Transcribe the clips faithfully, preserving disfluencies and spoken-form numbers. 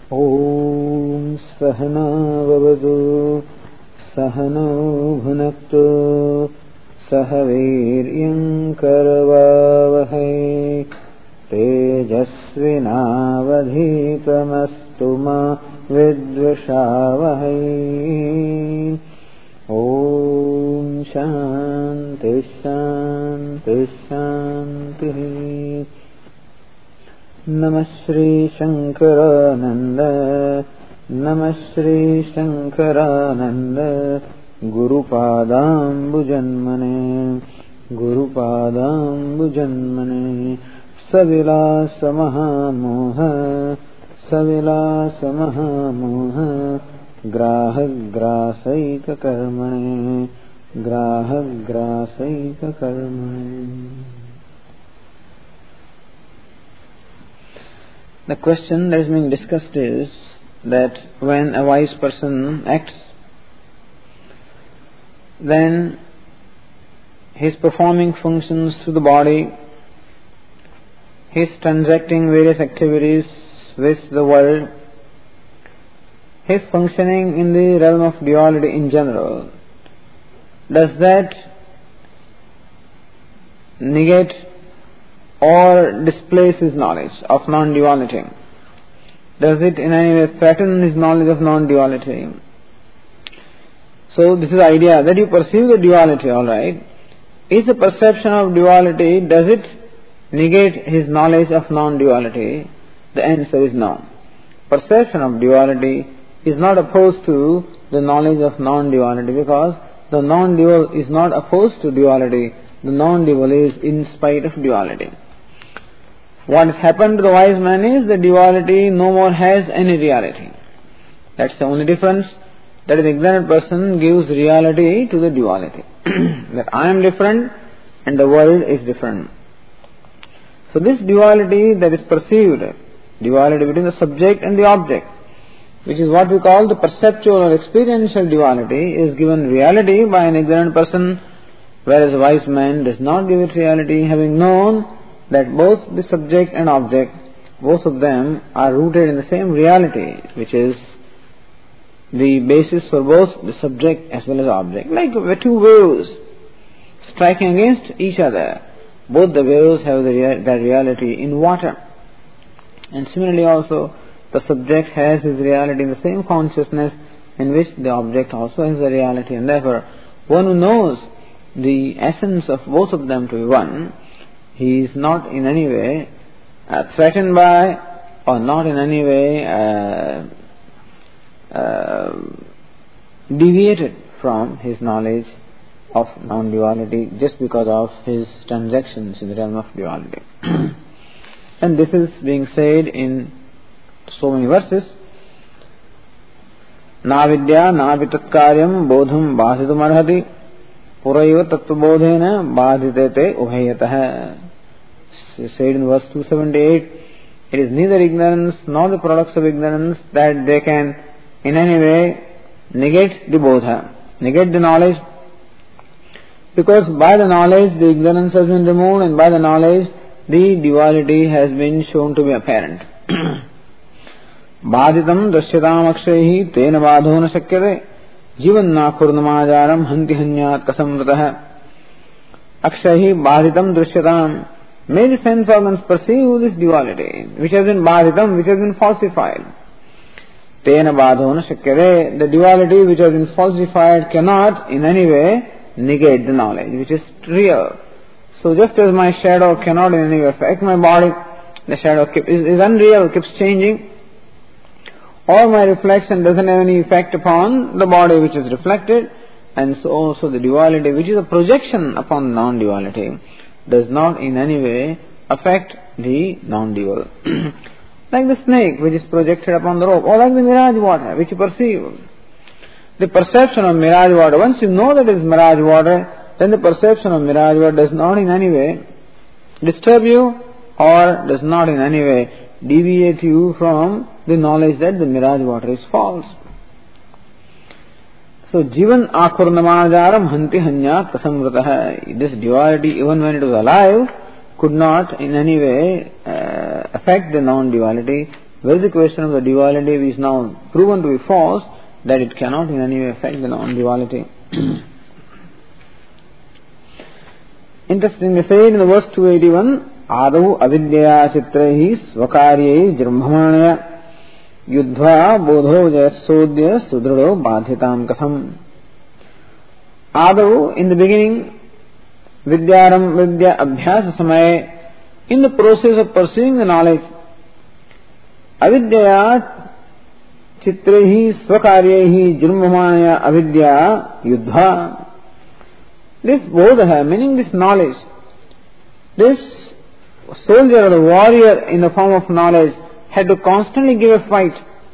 ॐ सहना भवतु सहनौ भुनक्तु सह वीर्यं करवावहै तेजस्विनावधीतमस्तु मा विद्विषावहै। ॐ शान्ति शान्ति शान्तिः। नमः श्री शंकरानंद नमः Shri Shankaranand गुरुपादाम्बुजन्मने गुरुपादाम्बुजन्मने सविलास महामोह सविलास महामोह ग्राहग्रासैक कर्मणे ग्राहग्रासैक कर्मणे। The question that is being discussed is that when a wise person acts, then he is performing functions through the body, he is transacting various activities with the world, he is functioning in the realm of duality in general. Does that negate or displace his knowledge of non-duality? Does it in any way threaten his knowledge of non-duality? So this is the idea that you perceive the duality, alright. Is the perception of duality, does it negate his knowledge of non-duality? The answer is no. Perception of duality is not opposed to the knowledge of non-duality, because the non-dual is not opposed to duality. The non-dual is in spite of duality. What has happened to the wise man is the duality no more has any reality. That's the only difference, that the ignorant person gives reality to the duality. That I am different and the world is different. So this duality that is perceived, duality between the subject and the object, which is what we call the perceptual or experiential duality, is given reality by an ignorant person, whereas a wise man does not give it reality, having known that both the subject and object, both of them are rooted in the same reality, which is the basis for both the subject as well as object. Like two waves striking against each other, both the waves have the rea- that reality in water. And similarly also, the subject has his reality in the same consciousness in which the object also has a reality, and therefore one who knows the essence of both of them to be one, he is not in any way uh, threatened by or not in any way uh, uh, deviated from his knowledge of non-duality just because of his transactions in the realm of duality. And this is being said in so many verses. Na vidya na vitatkaryam bodham bhasitum arhati puraiva tattvabodhena badhitete ubhayatah. Said in verse two seventy-eight, it is neither ignorance nor the products of ignorance that they can in any way negate the bodha, negate the knowledge, because by the knowledge the ignorance has been removed, and by the knowledge the duality has been shown to be apparent. Badhitam drashyatam akshayihi tena badho na shakyate jivanna khurnamajaram hanti hanyat kasamratah. Akshayihi badhitam drashyatam. May the sense organs perceive this duality, which has been badhitam, which has been falsified. Tena badho na shakyate. The duality which has been falsified cannot in any way negate the knowledge, which is real. So just as my shadow cannot in any way affect my body, the shadow keep, is, is unreal, keeps changing, or my reflection doesn't have any effect upon the body which is reflected, and so also the duality, which is a projection upon non-duality, does not in any way affect the non-dual. Like the snake which is projected upon the rope, or like the mirage water which you perceive. The perception of mirage water, once you know that it is mirage water, then the perception of mirage water does not in any way disturb you or does not in any way deviate you from the knowledge that the mirage water is false. So, jivan akhurnamajaram hanti hanyat kasamratah. This duality, even when it was alive, could not in any way uh, affect the non-duality, Where is the question of the duality which is now proven to be false, that it cannot in any way affect the non-duality. Interestingly said in the verse two eighty-one, Ādau avidyaya chitraihi svakaryai jrambhamanaya yudhva bodho jayatsodya sudrudo badhitam katham. Ādau, in the beginning, vidyaram vidya abhyasa samaye, in the process of pursuing the knowledge, avidyaya chitraihi svakaryehi jrambhamanaya avidya yudhva. This bodha, meaning this knowledge, this soldier or the warrior in the form of knowledge had to constantly give a fight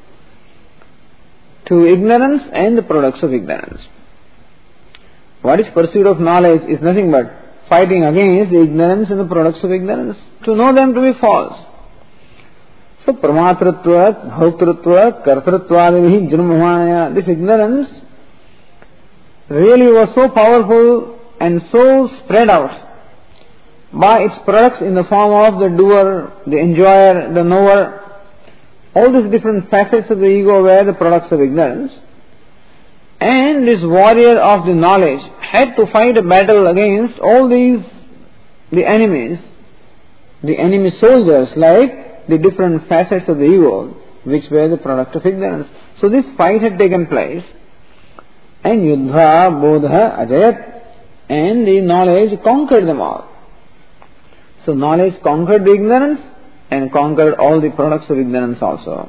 to ignorance and the products of ignorance. What is pursuit of knowledge is nothing but fighting against the ignorance and the products of ignorance, to know them to be false. So, pramatritva, bhautritva, kartritva, janmamanaya, this ignorance really was so powerful and so spread out by its products in the form of the doer, the enjoyer, the knower. All these different facets of the ego were the products of ignorance. And this warrior of the knowledge had to fight a battle against all these, the enemies, the enemy soldiers, like the different facets of the ego, which were the product of ignorance. So this fight had taken place, and Yudhva, Bodha, Ajayat, and the knowledge conquered them all. So knowledge conquered the ignorance and conquered all the products of ignorance also.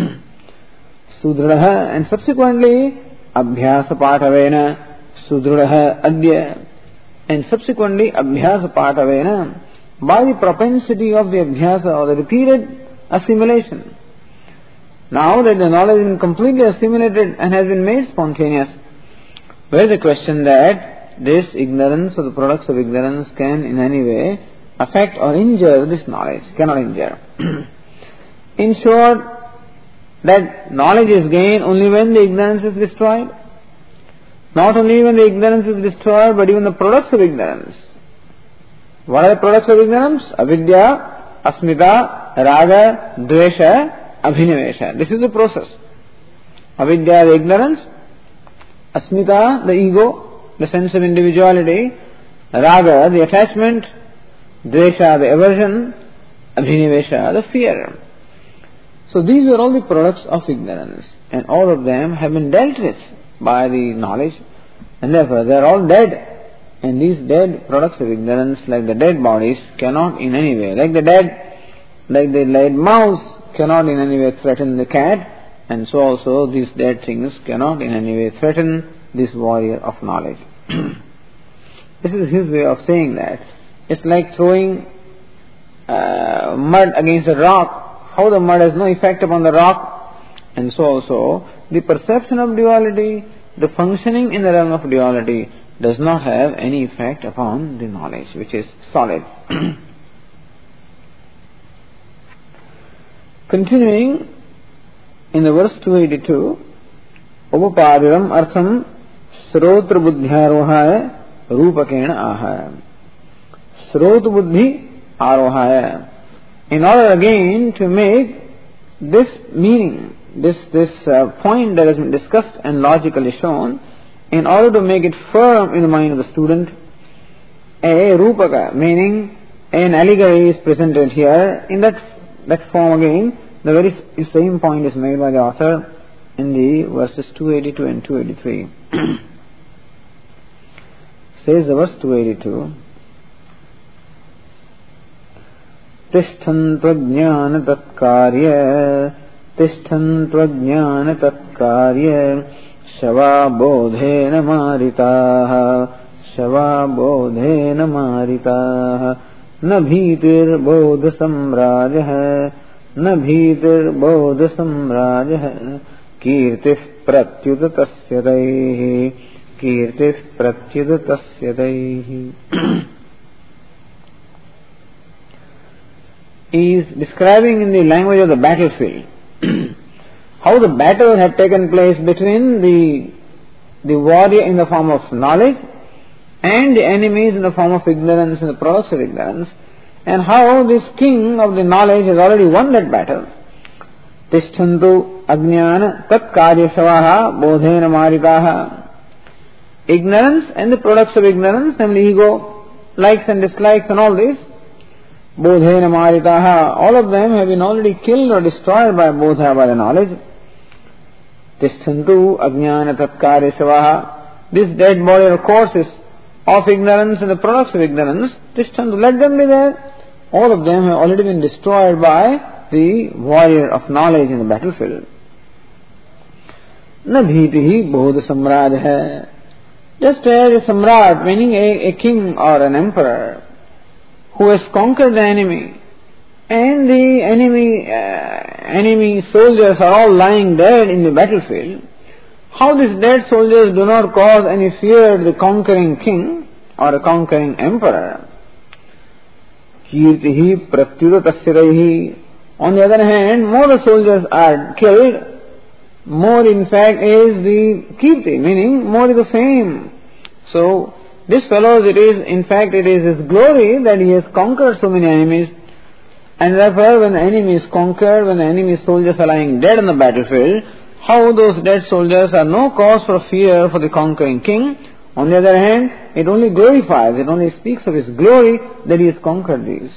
Sudraha, and subsequently Abhyasa Patavena, Sudraha Adya, and subsequently Abhyasa Patavena, by the propensity of the Abhyasa or the repeated assimilation. Now that the knowledge has been completely assimilated and has been made spontaneous, there is a question that this ignorance or the products of ignorance can in any way affect or injure this knowledge, cannot injure. In short, that knowledge is gained only when the ignorance is destroyed. Not only when the ignorance is destroyed, but even the products of ignorance. What are the products of ignorance? Avidya, asmita, raga, dvesha, abhinivesha. This is the process. Avidya, the ignorance. Asmita, the ego, the sense of individuality. Raga, the attachment. Dvesha, the aversion. Abhinivesha, the fear. So these are all the products of ignorance, and all of them have been dealt with by the knowledge, and therefore they are all dead. And these dead products of ignorance, like the dead bodies, cannot in any way, like the dead, like the dead mouse, cannot in any way threaten the cat, and so also these dead things cannot in any way threaten this warrior of knowledge. This is his way of saying that. It's like throwing uh, mud against a rock. How the mud has no effect upon the rock, and so also the perception of duality, the functioning in the realm of duality, does not have any effect upon the knowledge, which is solid. Continuing in the verse two eighty-two, Upapadiram artham srotra buddhyarohaya rupakena ahaya. Srota buddhi arohaya. In order again to make this meaning, this this uh, point that has been discussed and logically shown, in order to make it firm in the mind of the student, a rupaka, meaning an allegory, is presented here. In that that form again, the very same point is made by the author in the verses two eighty-two and two eighty-three. Says the verse two eighty-two, Tishthan tvajnana tatkarya, Tishthan tvajnana tatkarya, Shava bodhena maritaha, Shava bodhena maritaha, Na bhitir bodha samrajah, Na bhitir bodha samrajah, Kirtif pratyuta tasyadaihi, Kirtif pratyuta tasyadaihi. He is describing in the language of the battlefield how the battle had taken place between the the warrior in the form of knowledge and the enemies in the form of ignorance and the products of ignorance, and how this king of the knowledge has already won that battle, Tishtantu ajnana tat karyasavaha bodhena maritaha. Ignorance and the products of ignorance, namely ego, likes and dislikes and all this, bodhena maritaha, all of them have been already killed or destroyed by bodha, by the knowledge. Tishtantu ajnana tat karyasavaha. This dead body or corpses of ignorance and the products of ignorance, tishtantu, let them be there. All of them have already been destroyed by the warrior of knowledge in the battlefield. Na bhitihi bodha samraj hai. Just as a samrat, meaning a, a king or an emperor, who has conquered the enemy, and the enemy uh, enemy soldiers are all lying dead in the battlefield, how these dead soldiers do not cause any fear to the conquering king or a conquering emperor? Kirtihi pratyudatasiraihi. On the other hand, more the soldiers are killed, more in fact is the kirti, meaning more is the fame. So, this fellow, it is, in fact, it is his glory that he has conquered so many enemies, and therefore when the enemy is conquered, when the enemy soldiers are lying dead on the battlefield, how those dead soldiers are no cause for fear for the conquering king. On the other hand, it only glorifies, it only speaks of his glory that he has conquered these.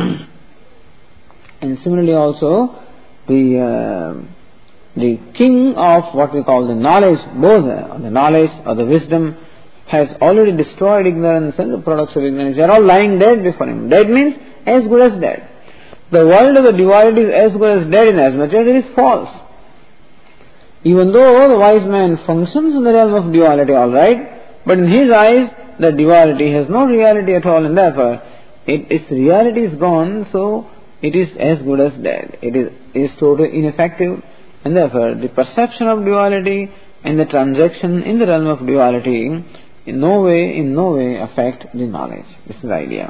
And similarly also, the uh, the king of what we call the knowledge, bodha, or the knowledge or the wisdom, has already destroyed ignorance and the products of ignorance. They are all lying dead before him. Dead means as good as dead. The world of the duality is as good as dead in as much as it is false. Even though the wise man functions in the realm of duality, all right, but in his eyes the duality has no reality at all, and therefore it, its reality is gone, so it is as good as dead. It is, is totally ineffective, and therefore the perception of duality and the transaction in the realm of duality in no way, in no way affect the knowledge. This is the idea.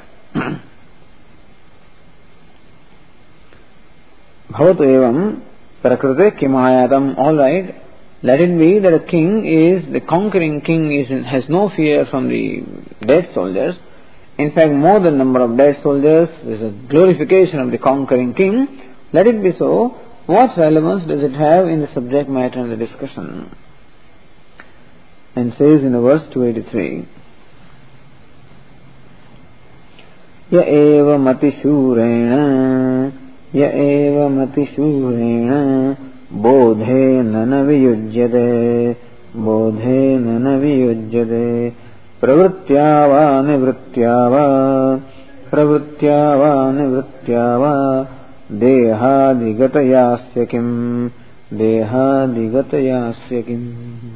Bhavatu evam prakrite kimayatam. All right, let it be that a king is, the conquering king is, has no fear from the dead soldiers. In fact, more than number of dead soldiers, there is a glorification of the conquering king. Let it be so. What relevance does it have in the subject matter and the discussion? And says in the verse two eighty-three, Ya eva mati shurena, Ya eva mati shurena, bodhe nana viyujyade, bodhe nana viyujyade. Pravrityava nivrityava, pravrityava nivrityava, dehadigatayaasya kim, dehadigatayaasya kim.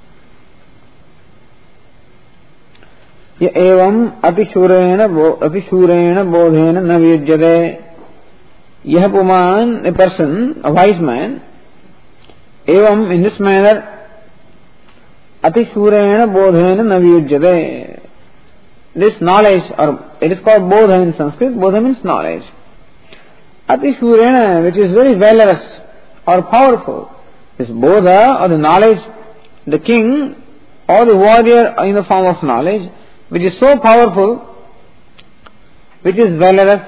Ya evam atishurena atishurena bodhena navijyade. Yah puman, a person, a wise man, evam, in this manner, atishurena bodhena navijyade. This knowledge, or it is called bodha in Sanskrit. Bodha means knowledge. Atishurena, which is very valorous or powerful. This bodha, or the knowledge, the king or the warrior in the form of knowledge, which is so powerful, which is valorous,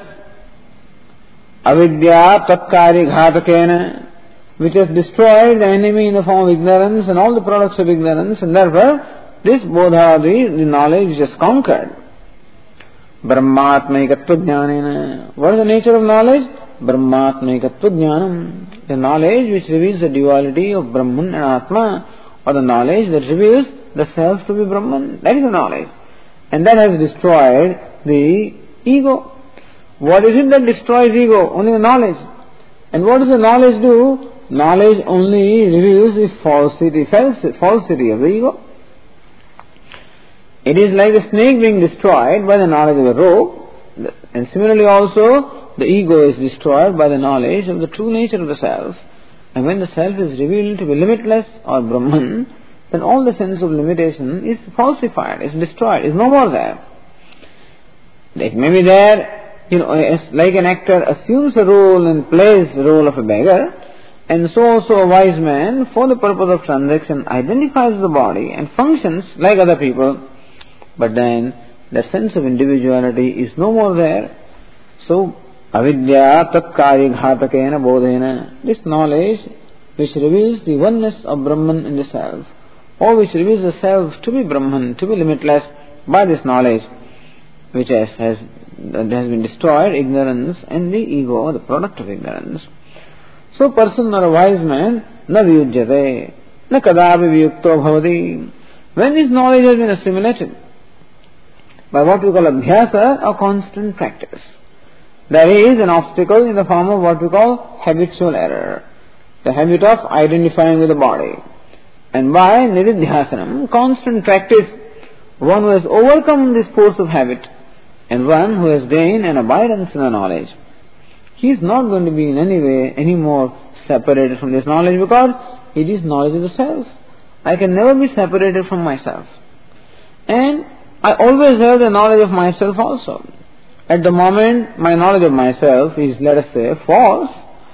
avidya tatkari ghatakena, which has destroyed the enemy in the form of ignorance and all the products of ignorance, and therefore this bodha, the, the knowledge, is conquered. Brahmatmaikatva jnanena. What is the nature of knowledge? Brahmatmaikatva jnanam. The knowledge which reveals the duality of Brahman and Atma, or the knowledge that reveals the self to be Brahman. That is the knowledge. And that has destroyed the ego. What is it that destroys ego? Only the knowledge. And what does the knowledge do? Knowledge only reveals the falsity, falsity of the ego. It is like the snake being destroyed by the knowledge of the rope, and similarly also the ego is destroyed by the knowledge of the true nature of the self. And when the self is revealed to be limitless or Brahman, then all the sense of limitation is falsified, is destroyed, is no more there. It may be there, you know, like an actor assumes a role and plays the role of a beggar, and so also a wise man, for the purpose of transaction, identifies the body and functions like other people, but then the sense of individuality is no more there. So, Avidya tatkari ghatakena bodhena. This knowledge which reveals the oneness of Brahman in the self, or which reveals the self to be Brahman, to be limitless, by this knowledge which has, has, that has been destroyed, ignorance and the ego, the product of ignorance. So person or a wise man, na viyujyate, na kadapi viyukto bhavati. When this knowledge has been assimilated by what we call abhyasa or constant practice, there is an obstacle in the form of what we call habitual error, the habit of identifying with the body. And by niridhyasanam, constant practice, one who has overcome this force of habit and one who has gained an abidance in the knowledge, he is not going to be in any way any more separated from this knowledge, because it is knowledge of the self. I can never be separated from myself. And I always have the knowledge of myself also. At the moment, my knowledge of myself is, let us say, false.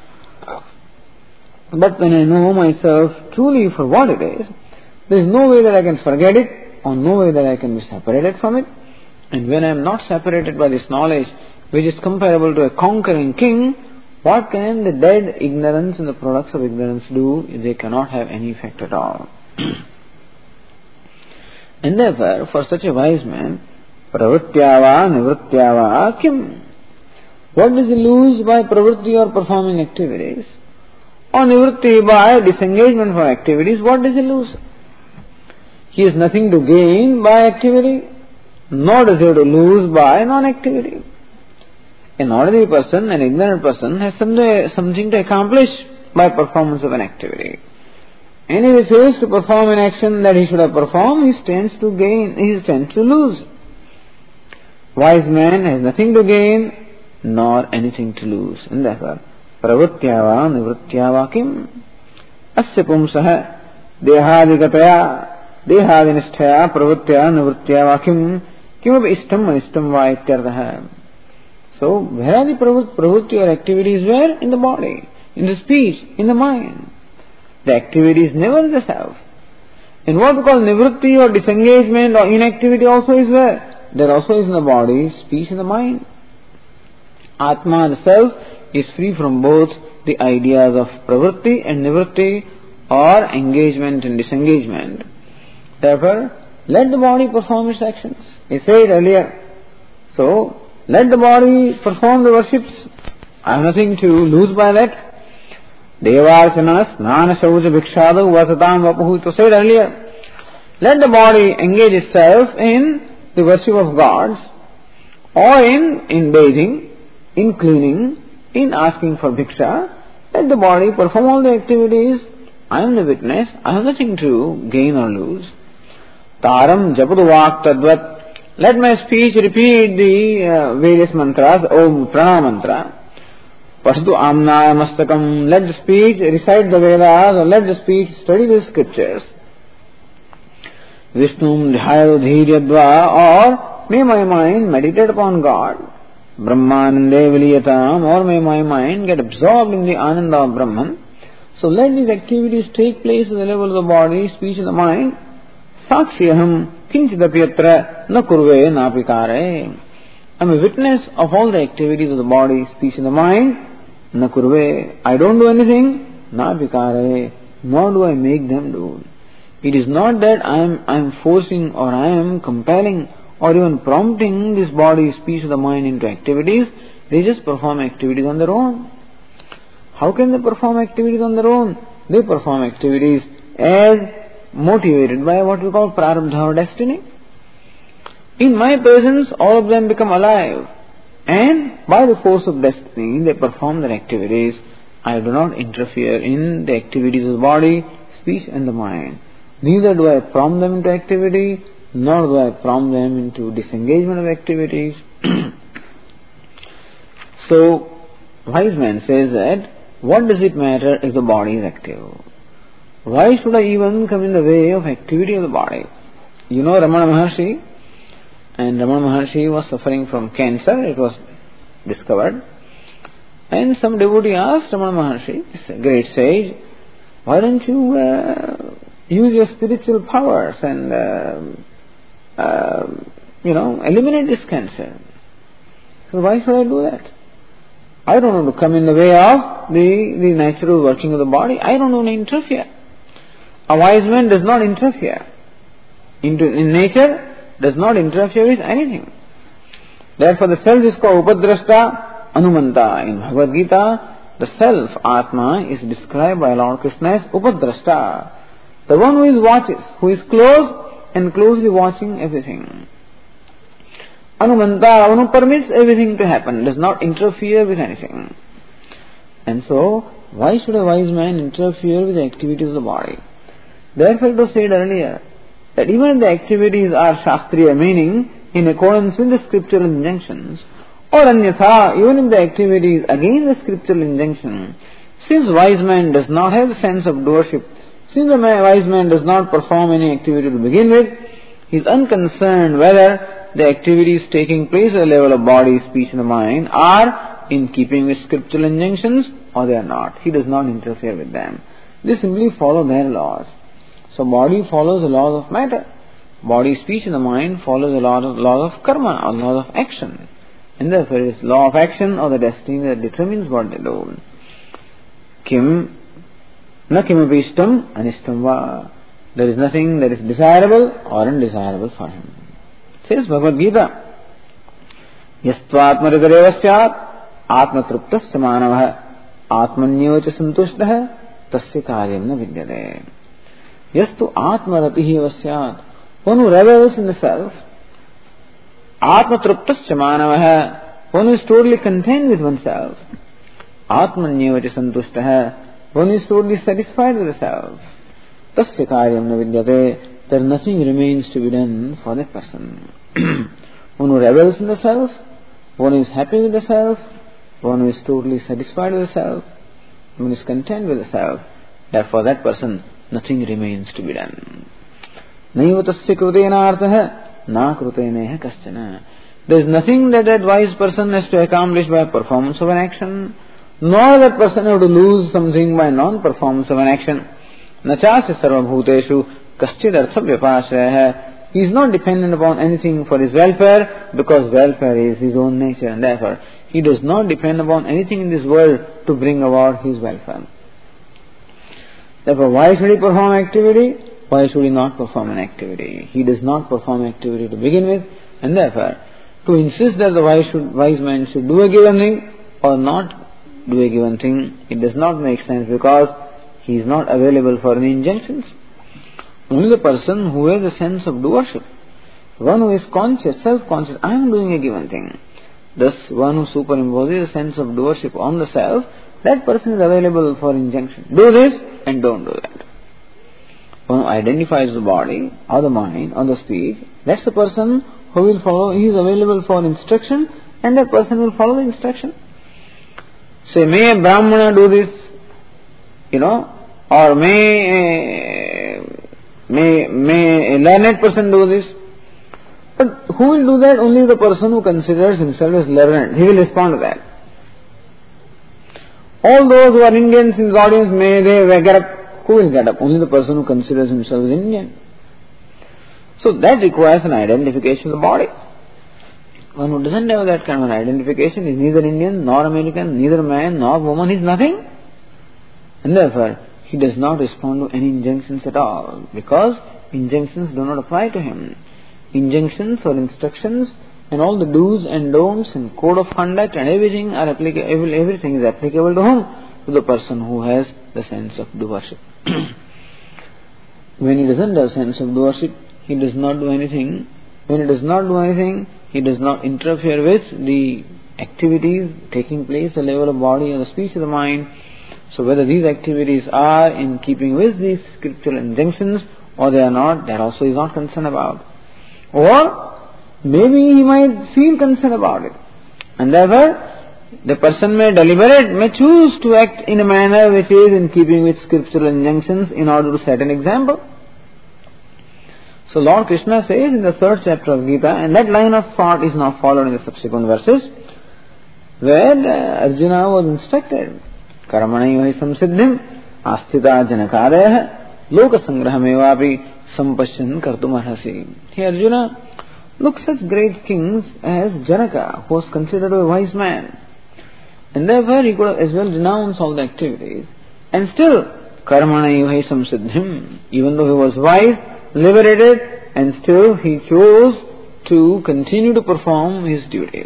But when I know myself truly for what it is, there is no way that I can forget it, or no way that I can be separated from it. And when I am not separated by this knowledge, which is comparable to a conquering king, what can the dead ignorance and the products of ignorance do? They cannot have any effect at all. And therefore, for such a wise man, pravrityava nivrityava kim? What does he lose by pravritti or performing activities? Or nivritti by disengagement from activities? What does he lose? He has nothing to gain by activity, nor does he have to lose by non-activity. An ordinary person, an ignorant person, has something to accomplish by performance of an activity. And if he fails to perform an action that he should have performed, he stands to gain, he stands to lose. Wise man has nothing to gain, nor anything to lose. And therefore, pravrityava nivrityava kim? Asya pumsaha dehadigataya dehadinisthaya pravrityava nivrityava kim? Kimab ishtam anistam va ityartha. So, where are the pravritti or activities? Where? In the body, in the speech, in the mind. The activity is never the self. And what we call nivritti or disengagement or inactivity also is where? There also is in the body, speech, and the mind. Atma, the self, is free from both the ideas of pravritti and nivritti, or engagement and disengagement. Therefore, let the body perform its actions. I said earlier. So, let the body perform the worships. I have nothing to lose by that. Devarsanas, Nana Sauja Bhikshadu, Vasatam Vapahu, to said earlier. Let the body engage itself in the worship of gods, or in, in bathing, in cleaning, in asking for bhiksha. Let the body perform all the activities. I am the witness. I have nothing to gain or lose. Taram Japuduvak Tadvat. Let my speech repeat the uh, various mantras, Om Prana mantra. Pasdu Amnaya Mastakam. Let the speech recite the Vedas, or let the speech study the scriptures. Vishnum Dhyayo Dhiryadva, or may my mind meditate upon God. Brahmanande Viliyatam, or may my mind get absorbed in the Ananda of Brahman. So let these activities take place at the level of the body, speech and the mind. Sakshiyaham kinchidapyatra na kurve na pikare. I am a witness of all the activities of the body, speech and the mind. Na kurve. I don't do anything. Na pikare. Nor do I make them do. It is not that I am, I am forcing or I am compelling or even prompting this body, speech, or the mind into activities. They just perform activities on their own. How can they perform activities on their own? They perform activities as motivated by what we call prarabdha or destiny. In my presence, all of them become alive. And by the force of destiny, they perform their activities. I do not interfere in the activities of the body, speech and the mind. Neither do I prompt them into activity, nor do I prompt them into disengagement of activities. So, wise man says that, what does it matter if the body is active? Why should I even come in the way of activity of the body? You know Ramana Maharshi, and Ramana Maharshi was suffering from cancer, it was discovered. And some devotee asked Ramana Maharshi, this great sage, why don't you uh, use your spiritual powers and, uh, uh, you know, eliminate this cancer? So why should I do that? I don't want to come in the way of the, the natural working of the body. I don't want to interfere. A wise man does not interfere. Into, in nature, does not interfere with anything. Therefore the self is called Upadrashta, Anumanta. In Bhagavad Gita, the self, Atma, is described by Lord Krishna as Upadrashta. The one who is watches, who is close and closely watching everything. Anumanta, one who permits everything to happen, does not interfere with anything. And so, why should a wise man interfere with the activities of the body? Therefore it was said earlier, that even if the activities are Shastriya, meaning in accordance with the scriptural injunctions, or anyatha, even if the activity is against the scriptural injunction, since wise man does not have the sense of doership, since the wise man does not perform any activity to begin with, he is unconcerned whether the activities taking place at the level of body, speech and the mind are in keeping with scriptural injunctions or they are not. He does not interfere with them. They simply follow their laws. So body follows the laws of matter. Body, speech and the mind follows the laws of, laws of karma or laws of action. And therefore it is law of action or the destiny that determines what they do. Kim na kimapishtam anistam va. There is nothing that is desirable or undesirable for him. Says Bhagavad Gita, Yastva atmaridharevasya atmatruptasya manavah atmanyevacha santushtah tasya karyam na vidyate. Yastu atmaratihi vasyat. One who revels in the self, atmatruptasya manavah, one who is totally content with oneself, atmanyevacha santushtah, one who is totally satisfied with the self, tasya karyam na vidyate. There nothing remains to be done for that person. One who revels in the self, one who is happy with the self, one who is totally satisfied with the self, one who is content with the self, therefore that person, nothing remains to be done. Naiva tasya krutena artha na kruteneha kaschana. There is nothing that that wise person has to accomplish by performance of an action, nor that person has to lose something by non-performance of an action. Nachasya sarvabhuteshu kaschid artha vyapashraya. He is not dependent upon anything for his welfare, because welfare is his own nature, and therefore he does not depend upon anything in this world to bring about his welfare. Therefore, why should he perform activity? Why should he not perform an activity? He does not perform activity to begin with, and therefore to insist that the wise, should, wise man should do a given thing or not do a given thing, it does not make sense, because he is not available for any injunctions. Only the person who has a sense of doership, one who is conscious, self-conscious, I am doing a given thing. Thus, one who superimposes a sense of doership on the self, that person is available for injunction. Do this and don't do that. One who identifies the body or the mind or the speech, that's the person who will follow, he is available for instruction, and that person will follow the instruction. Say, may a Brahmana do this, you know, or may May, may a learned person do this. But who will do that? Only the person who considers himself as learned. He will respond to that. All those who are Indians in the audience, may they get up. Who will get up? Only the person who considers himself as Indian. So that requires an identification of the body. One who doesn't have that kind of an identification is neither Indian, nor American, neither man, nor woman, he is nothing. And therefore, he does not respond to any injunctions at all, because injunctions do not apply to him. Injunctions or instructions and all the do's and don'ts and code of conduct and everything are applicable. Everything is applicable to whom? To the person who has the sense of doership. When he doesn't have sense of doership, he does not do anything. When he does not do anything, he does not interfere with the activities taking place at the level of body or the speech of the mind. So whether these activities are in keeping with these scriptural injunctions or they are not, that also is not concerned about. Or maybe he might feel concerned about it. And therefore, the person may deliberate, may choose to act in a manner which is in keeping with scriptural injunctions in order to set an example. So Lord Krishna says in the third chapter of Gita, and that line of thought is now followed in the subsequent verses, where Arjuna was instructed, Karamanaivahi samsiddhim asthita janakareha loka sangrahamevapi sampashyan kartum arhasi. Hey Arjuna, look, such great kings as Janaka, who was considered a wise man. And therefore he could have as well renounced all the activities. And still, karmanaiva samsiddhim, even though he was wise, liberated, and still he chose to continue to perform his duties.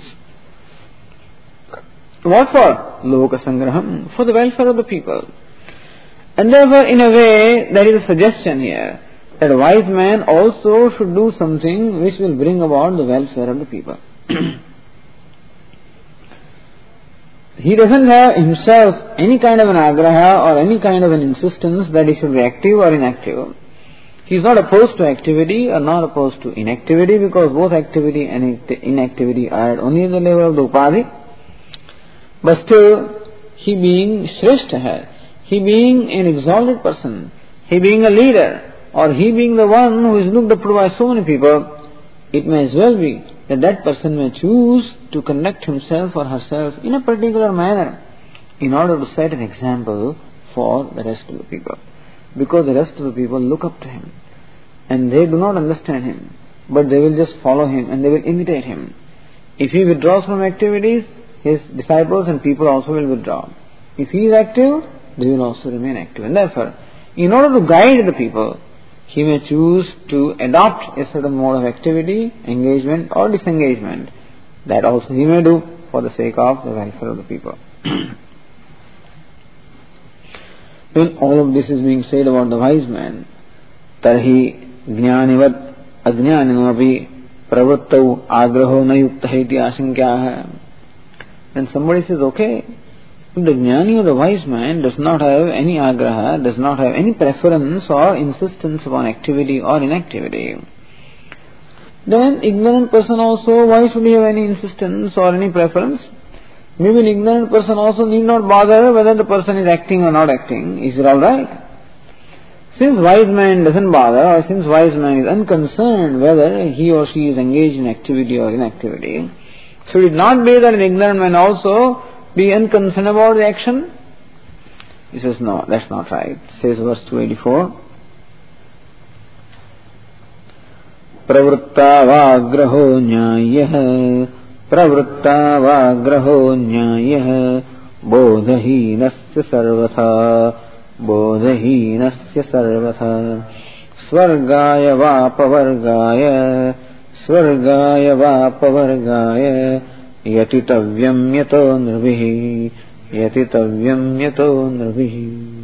What for? Loka sangraham, for the welfare of the people. And therefore, in a way, there is a suggestion here that a wise man also should do something which will bring about the welfare of the people. He doesn't have himself any kind of an agraha or any kind of an insistence that he should be active or inactive. He is not opposed to activity or not opposed to inactivity, because both activity and inactivity are only at the level of the upadhi. But still, he being Shrestha, he being an exalted person, he being a leader, or he being the one who is looked up to by so many people, it may as well be that that person may choose to conduct himself or herself in a particular manner in order to set an example for the rest of the people. Because the rest of the people look up to him and they do not understand him, but they will just follow him and they will imitate him. If he withdraws from activities, his disciples and people also will withdraw. If he is active, they will also remain active. And therefore, in order to guide the people, he may choose to adopt a certain mode of activity, engagement or disengagement. That also he may do for the sake of the welfare of the people. When all of this is being said about the wise man, tarhi jnanivat ajnanamapi pravruttau agraho na yukta iti asankyaha. Then somebody says, okay, if the jnani or the wise man does not have any agraha, does not have any preference or insistence upon activity or inactivity, then ignorant person also, why should he have any insistence or any preference? Maybe an ignorant person also need not bother whether the person is acting or not acting. Is it alright? Since wise man doesn't bother, or since wise man is unconcerned whether he or she is engaged in activity or inactivity, should it not be that an ignorant man also be unconcerned about the action? He says, no, that's not right. Says verse two eighty-four. Pravritta vagraho nyayah pravritta vagraho nyayah bodhahinasya sarvatha bodhahinasya sarvatha swargaya vapavargaya swargaya vapavargaya yatitavyam yato nirvihi yatitavyam yato nirvihi.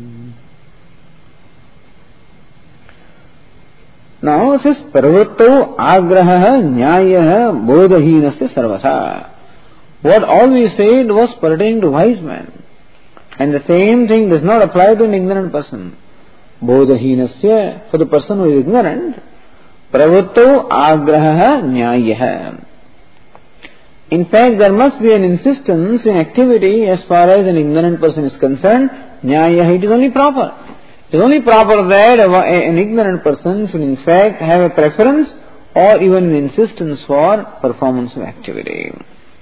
Now it says parvatto agraha nyayah bodhahinasya sarvatha. What all we said was pertaining to wise man, and the same thing does not apply to an ignorant person. Bodhahinasya, for the person who is ignorant, pravatto agraha nyayah. In fact, there must be an insistence in activity as far as an ignorant person is concerned. Nyayah, it is only proper. It is only proper that an ignorant person should in fact have a preference or even an insistence for performance of activity.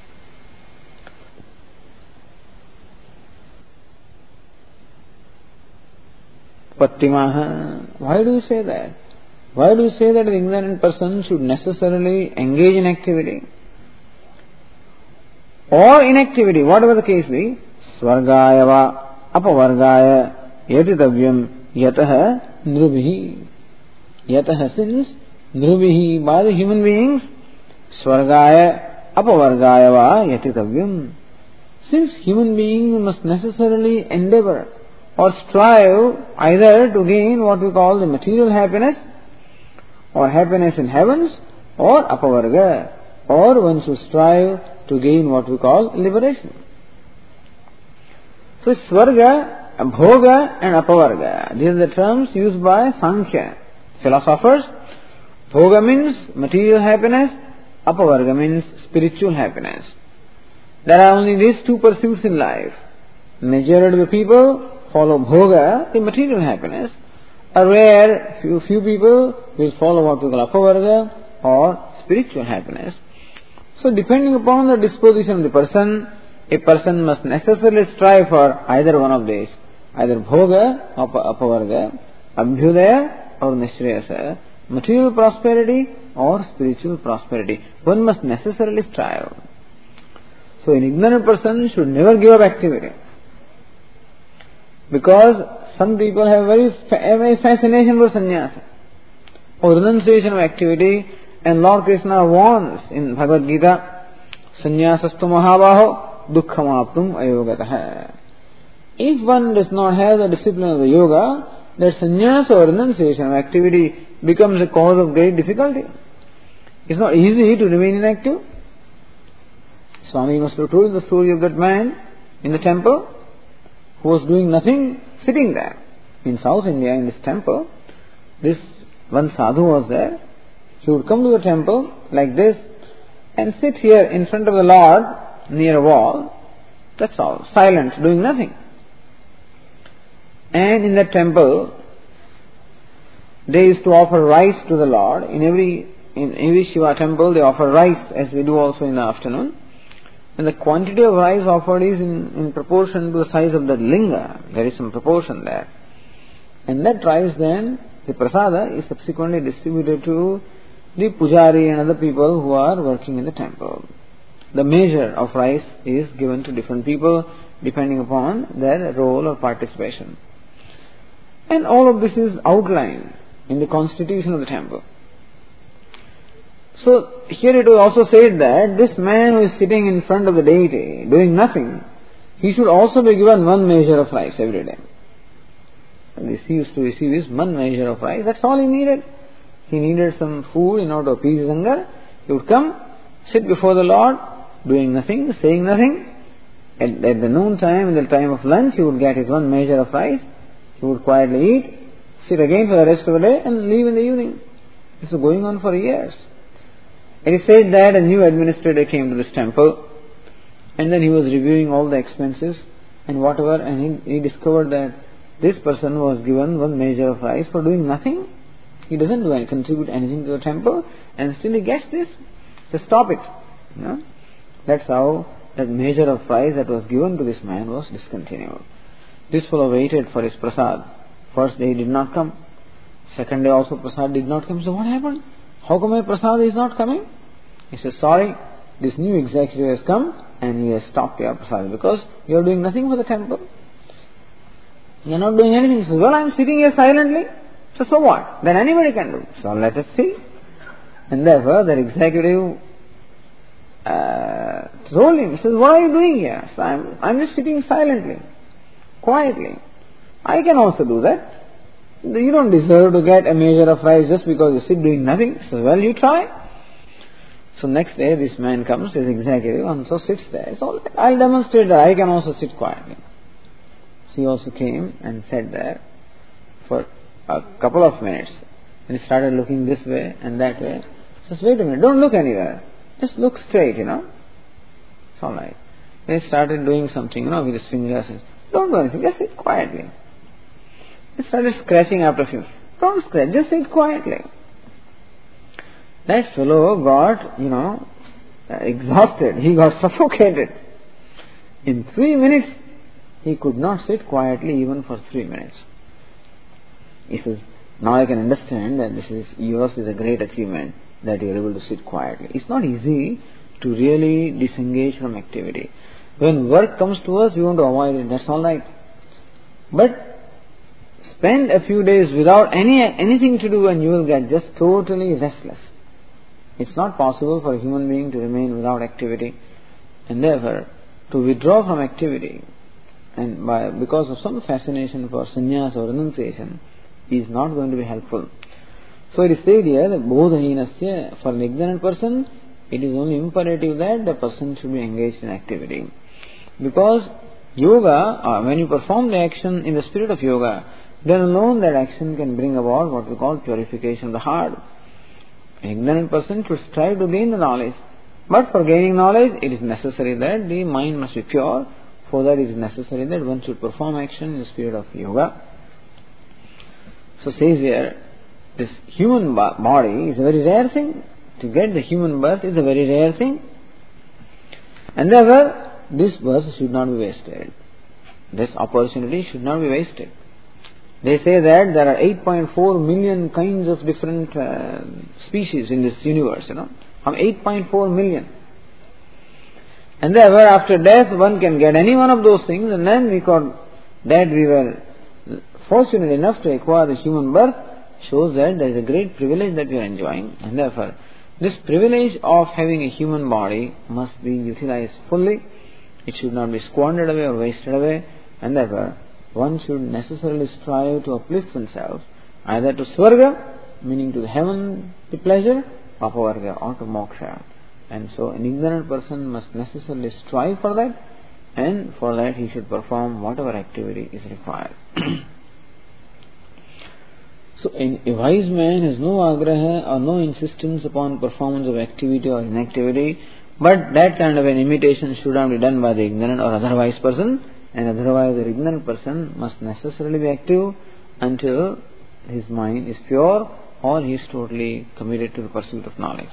Pattimaha. Why do you say that? Why do you say that an ignorant person should necessarily engage in activity? Or inactivity, whatever the case be, swargaya va apavargaya yatitavyam yataha nrubhi. Yataha, since nrubhi, by the human beings, swargaya apavargaya va yatitavyam. Since human beings must necessarily endeavor or strive either to gain what we call the material happiness or happiness in heavens, or apavarga, or one should strive to gain what we call liberation. So swarga, bhoga and apavarga, these are the terms used by Sankhya philosophers. Bhoga means material happiness, apavarga means spiritual happiness. There are only these two pursuits in life. Majority of the people follow bhoga, the material happiness. A rare few, few people will follow what we call apavarga or spiritual happiness. So depending upon the disposition of the person, a person must necessarily strive for either one of these, either bhoga or apavarga, abhyudaya or nishreyasa, material prosperity or spiritual prosperity. One must necessarily strive. So an ignorant person should never give up activity. Because some people have very, very fascination for sannyasa or renunciation of activity, and Lord Krishna warns in Bhagavad Gita, sannyāsastu mahābāho dukkhamāptum ayogatah. If one does not have the discipline of the yoga, that sannyasa or renunciation of activity becomes a cause of great difficulty. It's not easy to remain inactive. Swami must have told the story of that man in the temple who was doing nothing, sitting there. In South India, in this temple, this one sadhu was there. He would come to the temple like this and sit here in front of the Lord near a wall. That's all, silent, doing nothing. And in that temple, they used to offer rice to the Lord. In every in every Shiva temple, they offer rice, as we do also in the afternoon. And the quantity of rice offered is in, in proportion to the size of the linga. There is some proportion there. And that rice then, the prasada, is subsequently distributed to the pujari and other people who are working in the temple. The measure of rice is given to different people depending upon their role or participation. And all of this is outlined in the constitution of the temple. So here it was also said that this man who is sitting in front of the deity, doing nothing, he should also be given one measure of rice every day. And this he used to receive his one measure of rice. That's all he needed. He needed some food in order to appease his hunger. He would come, sit before the Lord, doing nothing, saying nothing. At, at the noon time, in the time of lunch, he would get his one measure of rice. He would quietly eat, sit again for the rest of the day, and leave in the evening. This was going on for years. It is said that a new administrator came to this temple, and then he was reviewing all the expenses and whatever, and he, he discovered that this person was given one measure of rice for doing nothing. He doesn't do any, contribute anything to the temple, and still he gets this. So stop it. You know? That's how that measure of rice that was given to this man was discontinued. This fellow waited for his prasad. First day he did not come. Second day also prasad did not come. So what happened? How come my prasad is not coming? He says, sorry, this new executive has come and he has stopped your prasad because you are doing nothing for the temple. You are not doing anything. He says, well, I am sitting here silently. So, so what? Then anybody can do. So let us see. And therefore, the executive uh, told him, he says, what are you doing here? So I am I am just sitting silently, quietly. I can also do that. You don't deserve to get a measure of rice just because you sit doing nothing. So, well, you try. So next day, this man comes, his executive, and so sits there. So I'll demonstrate that I can also sit quietly. So he also came and sat there for a couple of minutes. And he started looking this way and that way. He says, wait a minute, don't look anywhere. Just look straight, you know. It's all right. Then he started doing something, you know, with his fingers. Don't do anything, just sit quietly. He started scratching after a few. Don't scratch, just sit quietly. That fellow got, you know, exhausted. He got suffocated. In three minutes, he could not sit quietly even for three minutes. He says, now I can understand that this is, yours is a great achievement, that you are able to sit quietly. It's not easy to really disengage from activity. When work comes to us, we want to avoid it. That's all right. But spend a few days without any anything to do and you will get just totally restless. It's not possible for a human being to remain without activity, and therefore to withdraw from activity and by because of some fascination for sannyas or renunciation is not going to be helpful. So it is said here that bodhahinasya, for an ignorant person, it is only imperative that the person should be engaged in activity. Because yoga, or when you perform the action in the spirit of yoga, then alone that action can bring about what we call purification of the heart. An ignorant person should strive to gain the knowledge. But for gaining knowledge, it is necessary that the mind must be pure. For that it is necessary that one should perform action in the spirit of yoga. So says here, this human body is a very rare thing. To get the human birth is a very rare thing. And therefore, this birth should not be wasted. This opportunity should not be wasted. They say that there are eight point four million kinds of different uh, species in this universe, you know. From eight point four million. And therefore, after death, one can get any one of those things, and then we got that we were fortunate enough to acquire the human birth, shows that there is a great privilege that we are enjoying, and therefore, this privilege of having a human body must be utilized fully. It should not be squandered away or wasted away, and therefore, one should necessarily strive to uplift oneself either to Swarga, meaning to the heaven, the pleasure, Apavarga, or to Moksha. And so an ignorant person must necessarily strive for that, and for that he should perform whatever activity is required. So a wise man has no agraha or no insistence upon performance of activity or inactivity, but that kind of an imitation should not be done by the ignorant or otherwise person, and otherwise the ignorant person must necessarily be active until his mind is pure or he is totally committed to the pursuit of knowledge.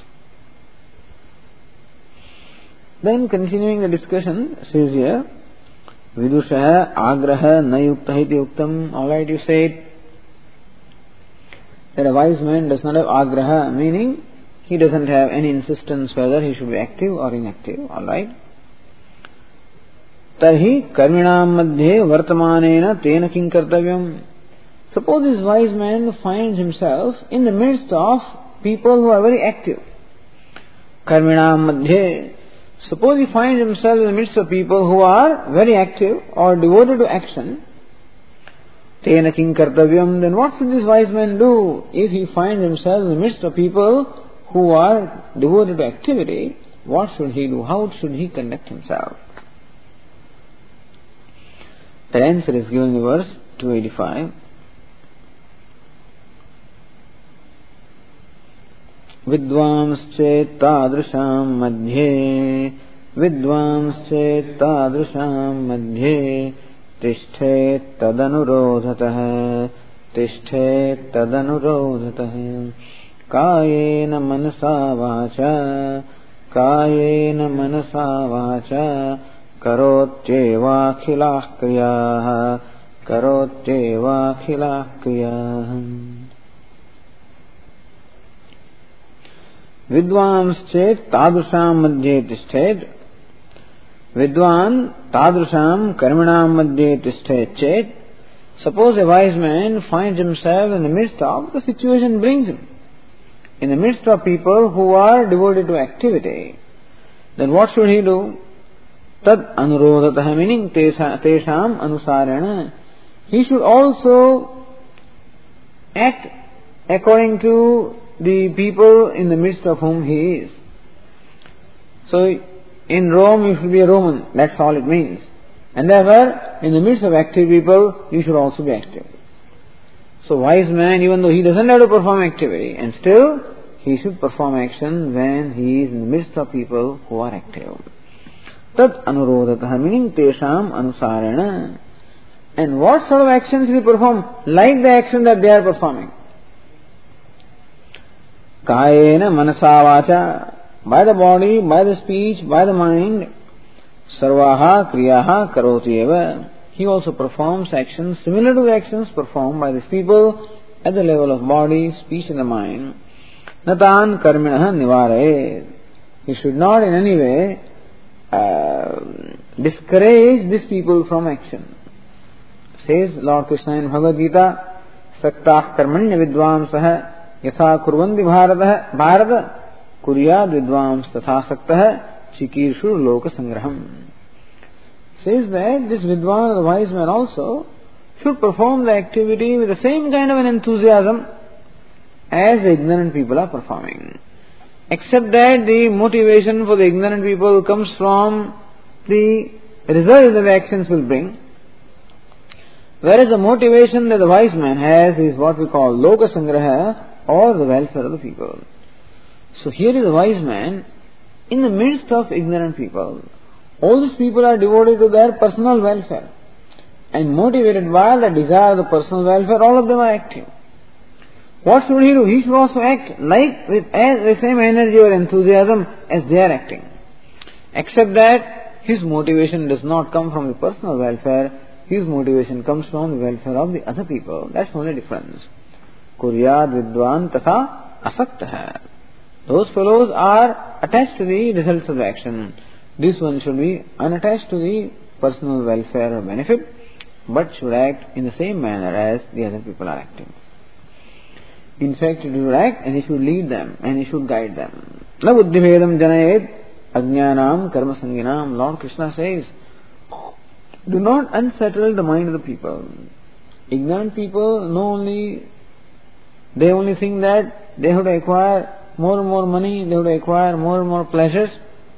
Then continuing the discussion, says here, Vidusha agraha na yukta iti yuktam. Alright, you said that a wise man does not have agraha, meaning he doesn't have any insistence whether he should be active or inactive. Alright. Tarhi karminam madhye vartamanena tena king kartavyam. Suppose this wise man finds himself in the midst of people who are very active. Karminam madhye. Suppose he finds himself in the midst of people who are very active or devoted to action. Tena king kartavyam. Then what should this wise man do if he finds himself in the midst of people who are devoted to activity? What should he do? How should he conduct himself? The answer is given in verse two eighty-five. Vidvamschet tadrisham madhye Vidvamschet tadrisham madhye Tishthet tadanurodhatah Tishthet tadanurodhatah Kayena manasa vacha Kayena manasa vacha Karotyeva khilah kriyah Karotyeva khilah kriyah. Vidvamschet tadrusham madhye tishthet. Vidwan tadrusham karminam madhye tishthet chet. Suppose a wise man finds himself in the midst of the situation brings him, in the midst of people who are devoted to activity, then what should he do? Tad anurodhatah, meaning tesham anusarena. He should also act according to the people in the midst of whom he is. So, in Rome you should be a Roman, that's all it means. And therefore, in the midst of active people, you should also be active. So, wise man, even though he doesn't have to perform activity, and still, he should perform action when he is in the midst of people who are active. Tad anurodhatah, meaning tesham anusarena. And what sort of actions will he perform? Like the action that they are performing. Kayena manasa vacha. By the body, by the speech, by the mind. Sarvaha kriyaha karoti eva. He also performs actions similar to the actions performed by these people at the level of body, speech and the mind. Natan karminaha nivarayet. He should not in any way uh, discourage these people from action. Says Lord Krishna in Bhagavad Gita, Saktah karmanya vidvamsah yatha kurvandi bharata bharata kuryad vidvams tatha saktah chikirshur loka sangraham. Says that this vidwan, the wise man also, should perform the activity with the same kind of an enthusiasm as the ignorant people are performing. Except that the motivation for the ignorant people comes from the result that the actions will bring. Whereas the motivation that the wise man has is what we call loka sangraha, or the welfare of the people. So here is a wise man in the midst of ignorant people. All these people are devoted to their personal welfare and motivated by the desire of the personal welfare. All of them are active. What should he do? He should also act like with as the same energy or enthusiasm as they are acting. Except that his motivation does not come from the personal welfare. His motivation comes from the welfare of the other people. That's the only difference. Kuryad vidwan tatha asaktah. Those fellows are attached to the results of the action. this one should be unattached to the personal welfare or benefit, but should act in the same manner as the other people are acting. In fact, he should act and he should lead them and he should guide them. Na buddhibhedam janayet ajnanam karma sanginam. Lord Krishna says, do not unsettle the mind of the people. Ignorant people know only, they only think that they have to acquire more and more money, they have to acquire more and more pleasures.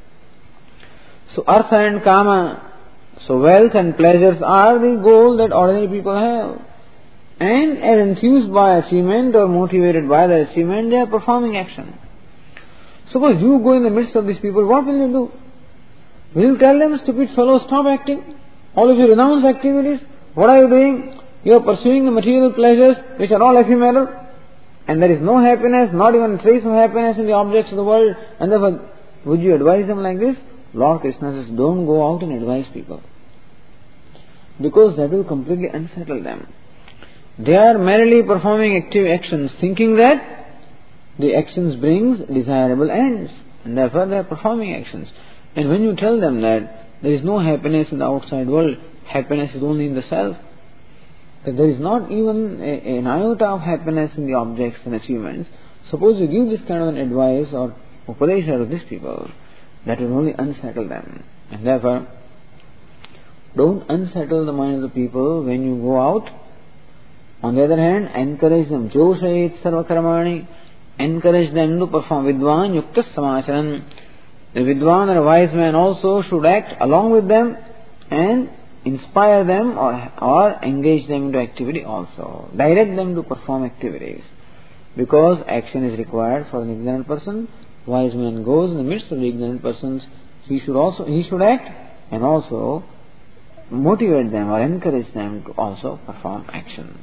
So artha and kama, so wealth and pleasures are the goal that ordinary people have. And as enthused by achievement or motivated by the achievement, they are performing action. Suppose you go in the midst of these people, what will you do? Will you tell them, stupid fellow, stop acting? All of you renounce activities. What are you doing? You are pursuing the material pleasures which are all ephemeral. And there is no happiness, not even a trace of happiness in the objects of the world. And therefore, would you advise them like this? Lord Krishna says, don't go out and advise people. Because that will completely unsettle them. They are merely performing active actions, thinking that the actions brings desirable ends. And therefore they are performing actions. And when you tell them that there is no happiness in the outside world, happiness is only in the self, that there is not even a, an iota of happiness in the objects and achievements, suppose you give this kind of an advice or upadesha to these people, that will only unsettle them. And therefore, don't unsettle the mind of the people when you go out. On the other hand, encourage them. Joshayet sarva karmani. Encourage them to perform. Vidwan yukta samacharan. The vidwan or wise man also should act along with them and inspire them or, or engage them into activity also. Direct them to perform activities. Because action is required for an ignorant person. Wise man goes in the midst of the ignorant persons. He should also, he should act and also motivate them or encourage them to also perform action.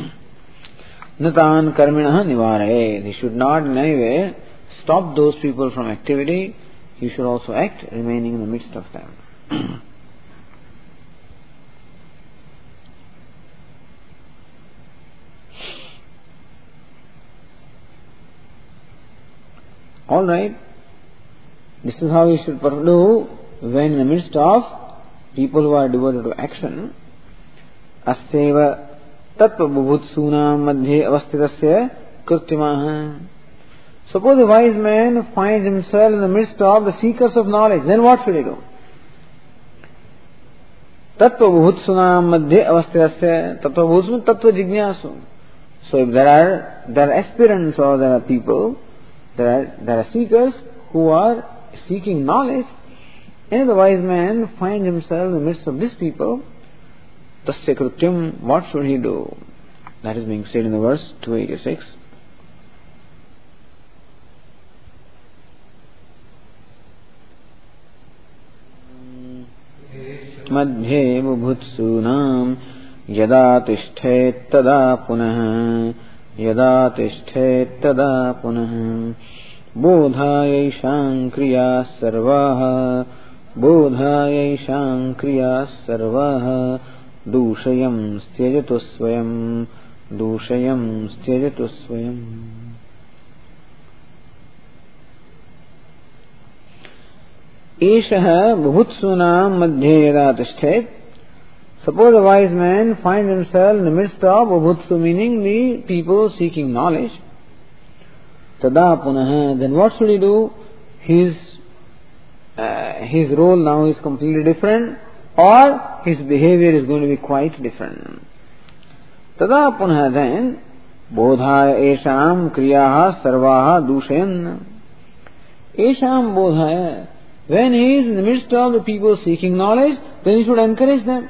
Natan karminah nivarayet. He should not in any way stop those people from activity. He should also act, remaining in the midst of them. Alright, this is how we should do when in the midst of people who are devoted to action. Asyeva tattva bubhutsunam madhye avasthitasya kruttimaha. Suppose a wise man finds himself in the midst of the seekers of knowledge, then what should he do? Tattva bubhutsunam madhye avasthitasya. Tattva bhutsun tattva jignasu. So if there are, there are aspirants or there are people, There are, there are seekers who are seeking knowledge, and the wise man finds himself in the midst of these people. Tasya krutyam, what should he do? That is being said in the verse two eighty-six. Madhye bubhutsunam yada tishthet tada punah yada tishthet tada punah bodhayaishang kriyas sarvaha bodhayaishang kriyas sarvaha dushayam styajato swayam dushayam styajato swayam. Eshaha bubhutsunam madhye yada tishthet. Suppose a wise man finds himself in the midst of bubhutsu, meaning the people seeking knowledge. Tada punaha, then what should he do? His uh, his role now is completely different, or his behavior is going to be quite different. Tada punaha, then bodhaya esham kriyaha sarvaha dushayan. Esham bodhaya, when he is in the midst of the people seeking knowledge, then he should encourage them.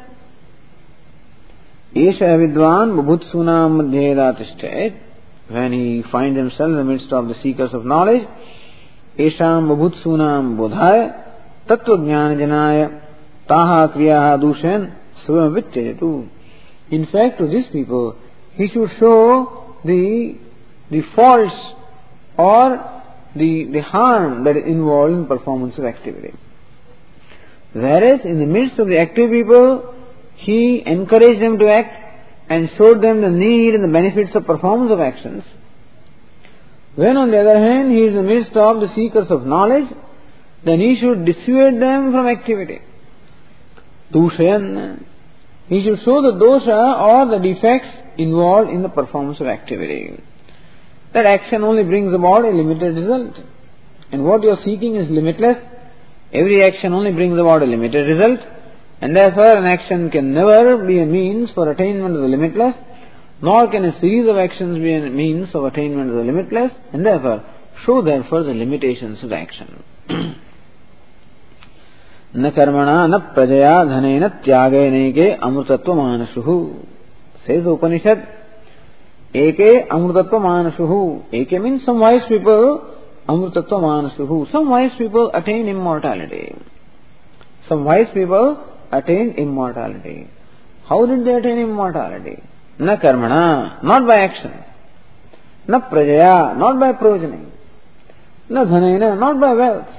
Esha vidwan bubhutsunam madhye datishthet. When he finds himself in the midst of the seekers of knowledge, esham bubhutsunam bodhaya tattva jnana janaya taha kriyaha dushen swam vittyetu. In fact, to these people, he should show the the faults or the the harm that is involved in performance of activity. Whereas in the midst of the active people, he encouraged them to act and showed them the need and the benefits of performance of actions. When on the other hand he is in the midst of the seekers of knowledge, then he should dissuade them from activity. Dushayan. He should show the dosha or the defects involved in the performance of activity. That action only brings about a limited result. And what you are seeking is limitless. Every action only brings about a limited result. And therefore an action can never be a means for attainment of the limitless, nor can a series of actions be a means of attainment of the limitless, and therefore show therefore the limitations of the action. न कर्मणा न प्रजया धनेन त्यागेनैके अमृतत्व मानसुः. Says the Upanishad, eke amrutatva manasuhu. Eke means some wise people, amrutatva manasuhu. Some wise people attain immortality. Some wise people attain immortality. How did they attain immortality? Na karmana, not by action. Na prajaya, not by progeny. Na dhanena, not by wealth.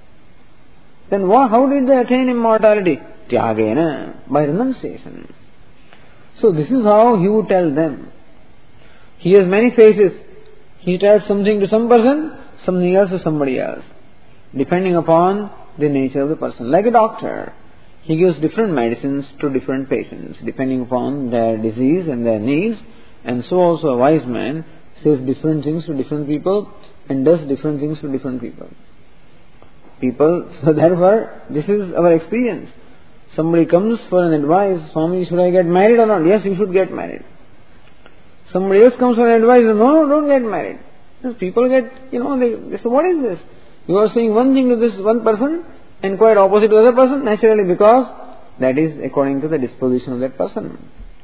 Then what, how did they attain immortality? Tyagena, by renunciation. So this is how he would tell them. He has many faces. He tells something to some person, something else to somebody else, depending upon the nature of the person. Like a doctor, he gives different medicines to different patients, depending upon their disease and their needs. And so also a wise man says different things to different people and does different things to different people. People, so therefore, this is our experience. Somebody comes for an advice, Swami, should I get married or not? Yes, you should get married. Somebody else comes for an advice, no, no, don't get married. People get, you know, they, they say, what is this? You are saying one thing to this one person and quite opposite to the other person, naturally, because that is according to the disposition of that person.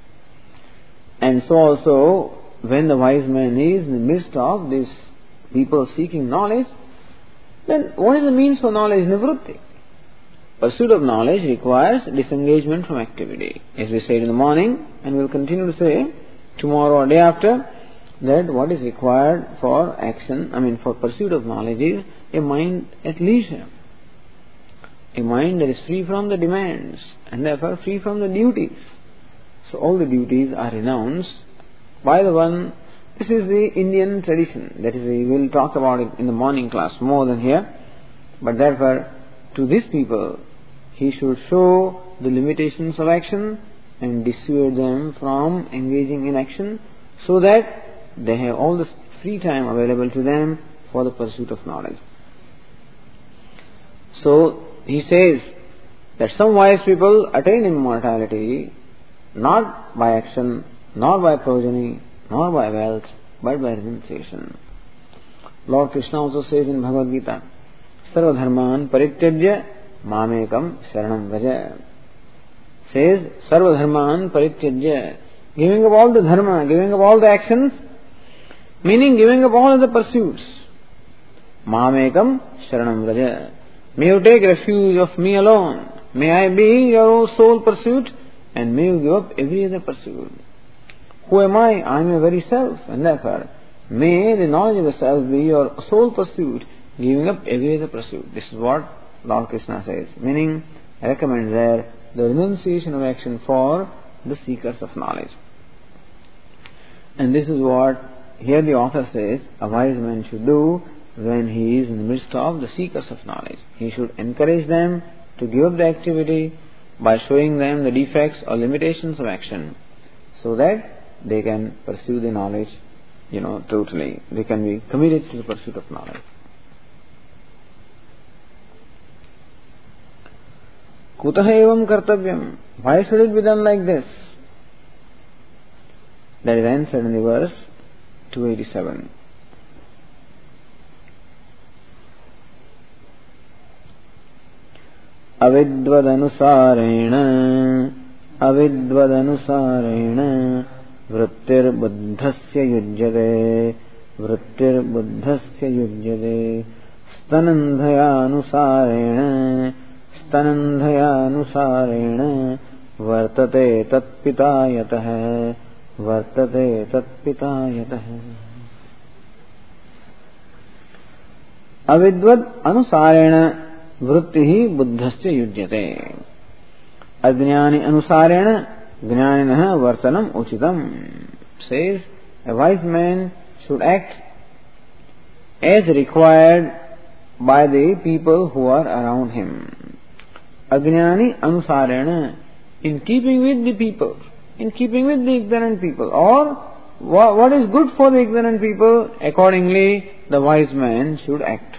And so also, when the wise man is in the midst of these people seeking knowledge, then what is the means for knowledge? Nivrutti. Pursuit of knowledge requires disengagement from activity. As we said in the morning, and we will continue to say tomorrow or day after, that what is required for action, I mean for pursuit of knowledge, is a mind at leisure. A mind that is free from the demands and therefore free from the duties. So all the duties are renounced by the one. This is the Indian tradition. That is, we will talk about it in the morning class more than here. But therefore, to these people, he should show the limitations of action and dissuade them from engaging in action, so that they have all the free time available to them for the pursuit of knowledge. So, he says that some wise people attain immortality not by action, nor by progeny, nor by wealth, but by renunciation. Lord Krishna also says in Bhagavad Gita, Sarva dharman parityajya mamekam sharanam vraja. Says, Sarva dharman parityajya, giving up all the dharma, giving up all the actions, meaning giving up all the pursuits. Mamekam sharanam vraja. May you take refuge of me alone. May I be your sole pursuit, and may you give up every other pursuit. Who am I? I am your very self, and therefore may the knowledge of the self be your sole pursuit, giving up every other pursuit. This is what Lord Krishna says, meaning recommends there the renunciation of action for the seekers of knowledge. And this is what here the author says a wise man should do when he is in the midst of the seekers of knowledge. He should encourage them to give up the activity by showing them the defects or limitations of action, so that they can pursue the knowledge, you know, totally. They can be committed to the pursuit of knowledge. Kutah evam kartavyam. Why should it be done like this? That is answered in the verse two eighty-seven. Avidvadanusarena avidvadanusarena vrittir buddhasya yujyate vrittir buddhasya yujyate stanandhayanusarena stanandhayanusarena vartate tatpitayatah vartate tatpitayatah. Avidvad anusarena vrittihi buddhasya yujyate. Ajnani anusarena jnaninaha vartanam uchitam. Says a wise man should act as required by the people who are around him. Ajnani anusarena, in keeping with the people, in keeping with the ignorant people, or what is good for the ignorant people, accordingly the wise man should act.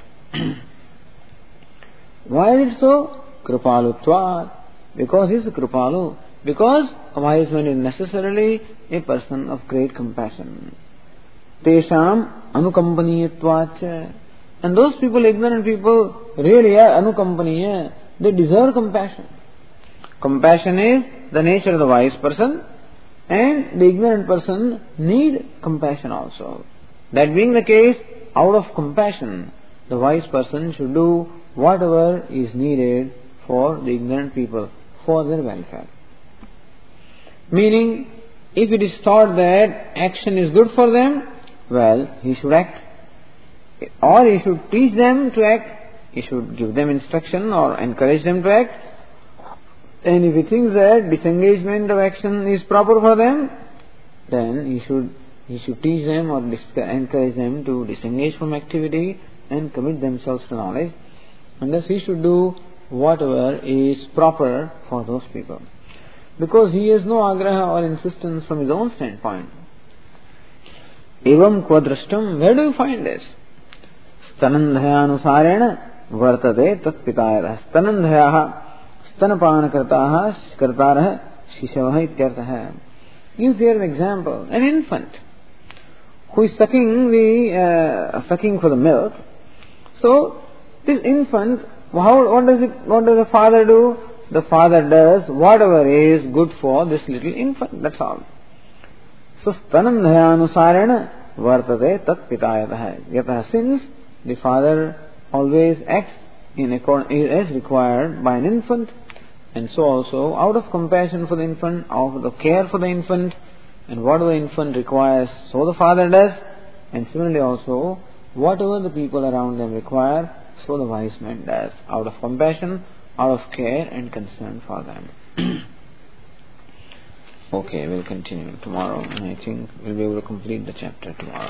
Why is it so? Kripalutvat. Because he is a Kripalu. Because a wise man is necessarily a person of great compassion. Tesham anukampaniyatvacha. And those people, ignorant people, really are anukampaniya. They deserve compassion. Compassion is the nature of the wise person, and the ignorant person need compassion also. That being the case, out of compassion, the wise person should do whatever is needed for the ignorant people, for their welfare. Meaning, if it is thought that action is good for them, well, he should act. Or he should teach them to act. He should give them instruction or encourage them to act. And if he thinks that disengagement of action is proper for them, then he should he should teach them or encourage them to disengage from activity and commit themselves to knowledge. And thus he should do whatever is proper for those people. Because he has no agraha or insistence from his own standpoint. Evam kvadrashtam, where do you find this? Stanandhayanusarena vartate tat pitayarah. Stanandhayaha, stanapanakartaha, kartarah, shishavaha ityartah. Gives here an example. An infant who is sucking the uh, sucking for the milk. So this infant, how, what does it? What does the father do? The father does whatever is good for this little infant. That's all. So stanandhayanusarena vartate tat pitayatah. Yatah, since the father always acts in accord as required by an infant, and so also out of compassion for the infant, out of the care for the infant, and whatever the infant requires, so the father does, and similarly also whatever the people around them require, so the wise man does, out of compassion, out of care and concern for them. Okay, we'll continue tomorrow, and I think we'll be able to complete the chapter tomorrow.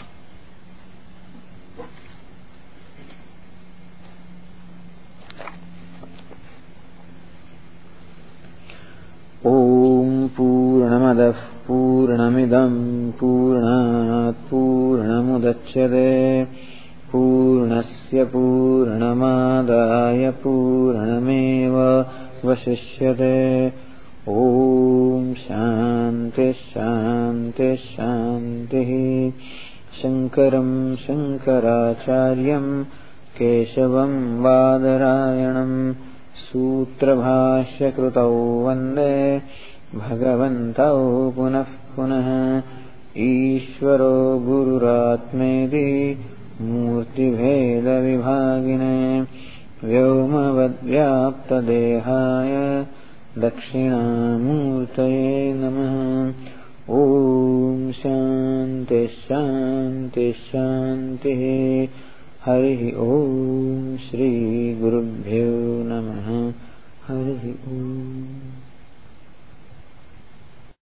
Om Purnamadah Purnamidam Purnat Purnamudachyate Purnasya Purnamadaya Purnameva Vasishyate. Om Shanti Shanti Shanti. Shankaram Shankaracharyam Keshavam Vadarayanam Sutrabhashya Krutau Vande Bhagavantau Punah Punah. Ishvaro Gururatmedi Murti Bheda Vibhagine Vyomavad Vyapta Dehaya Dakshinamurtaye Namaha. Om Shanti Shanti Shanti. Hari Om Shri Gurubhyo